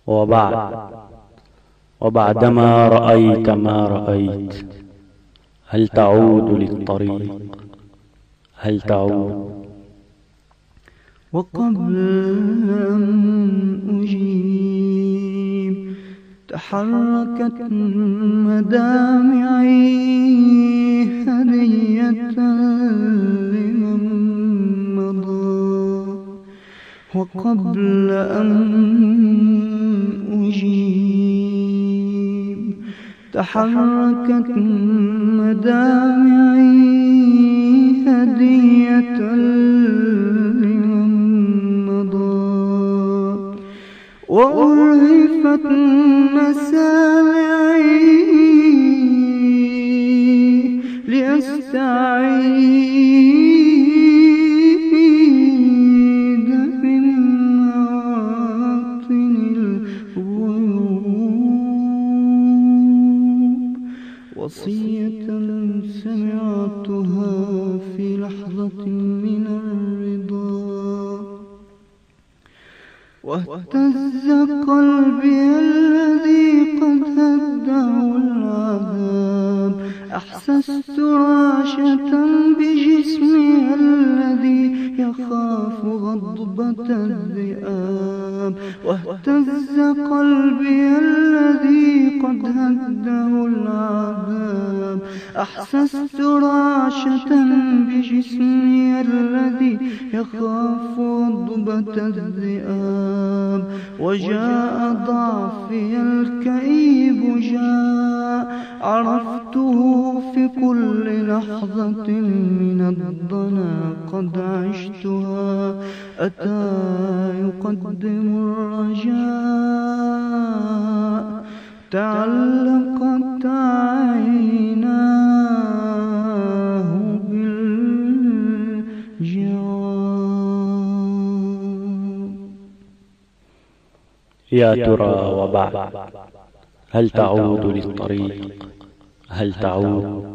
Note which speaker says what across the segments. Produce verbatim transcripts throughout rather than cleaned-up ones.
Speaker 1: وبعد وبعدما رأيت ما رأيت، هل تعود للطريق؟ هل تعود؟
Speaker 2: وقبل أن أجيب تحركت مدامعي هدية لمن مضى. وقبل أن أجيب تحركت مدامعي هدية لمن مضى. وأرهفت مسامعي لأستعيد من مواطن الغيوب وصية سمعتها في لحظة من الرضا. واهتز قلبي الذي قد هده العذاب، أحسست رعشة بجسمي الذي يخاف غضبة الذئاب. واهتز قلبي الذي قد هده العذاب، أحسست رعشة بجسمي الذي يخاف غضبة الذئاب. وجاء ضعفي الكئيب، جاء عرفته في كل لحظة من الضنا قد عشتها. أتى يقدم الرجاء، تعلقت عيناه بالجواب.
Speaker 1: يا ترى وبعد، هل تعود للطريق؟ هل تعود؟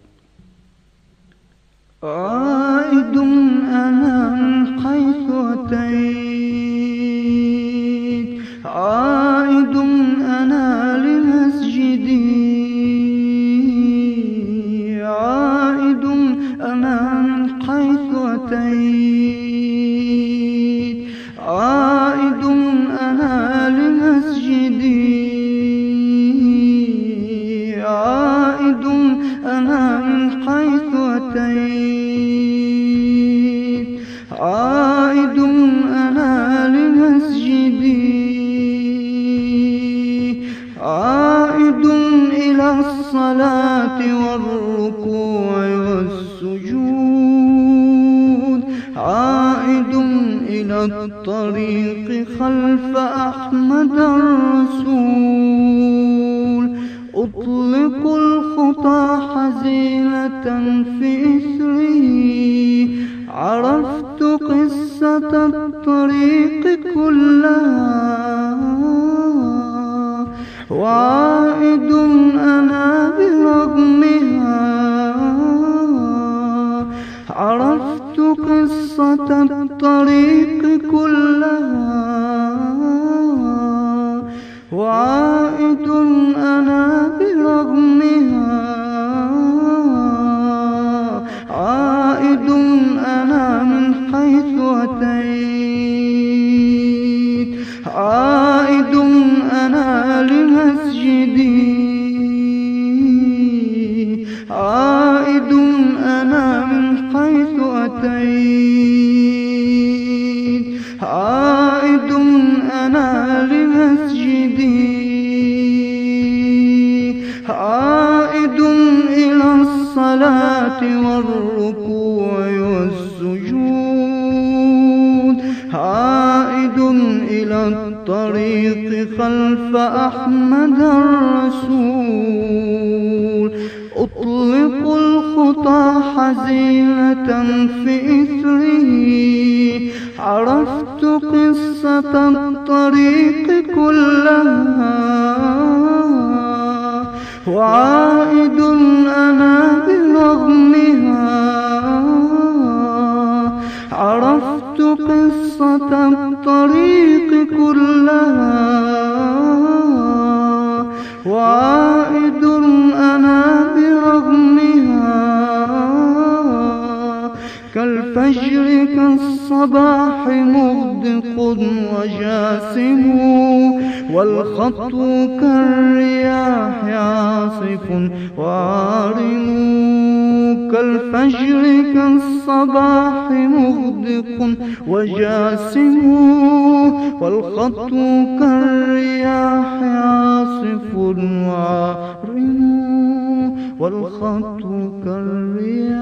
Speaker 2: عائد أنا من حيث أتيت، عائد أنا لمسجدي، عائد أنا من حيث أتيت، عائد أنا لمسجدي، عائد أنا من حيث أتيت، عائد أنا لمسجدي، عائد إلى الصلاة والركوع والسجود، عائد إلى الطريق خلف أحمد الرسول. أطلق الخطى حزينة في إثره، عرفت قصة الطريق كلها. وعائد أنا برغمها، عرفت قصة الطريق كلها. وعائد أنا برغمها، عائد أنا من حيث أتيت، عائد أنا لمسجدي، عائد أنا من حيث أتيت، عائد أنا لمسجدي، عائد إلى الصلاة والركوع والسجود، عائد إلى الطريق خلف أحمد الرسول. أطلق الخطى حزينة في إثره، عرفت قصة الطريق كلها. وعائد أنا برغمها، عرفت قصة الطريق كلها. وعائد أنا برغمها كالفجر كالصباح مغدق وجاسم والخط كالرياح عاصف وعارم كالفجر كالصباح مغدق وجاسم والخط كالرياح عاصف وعارم والخط كالرياح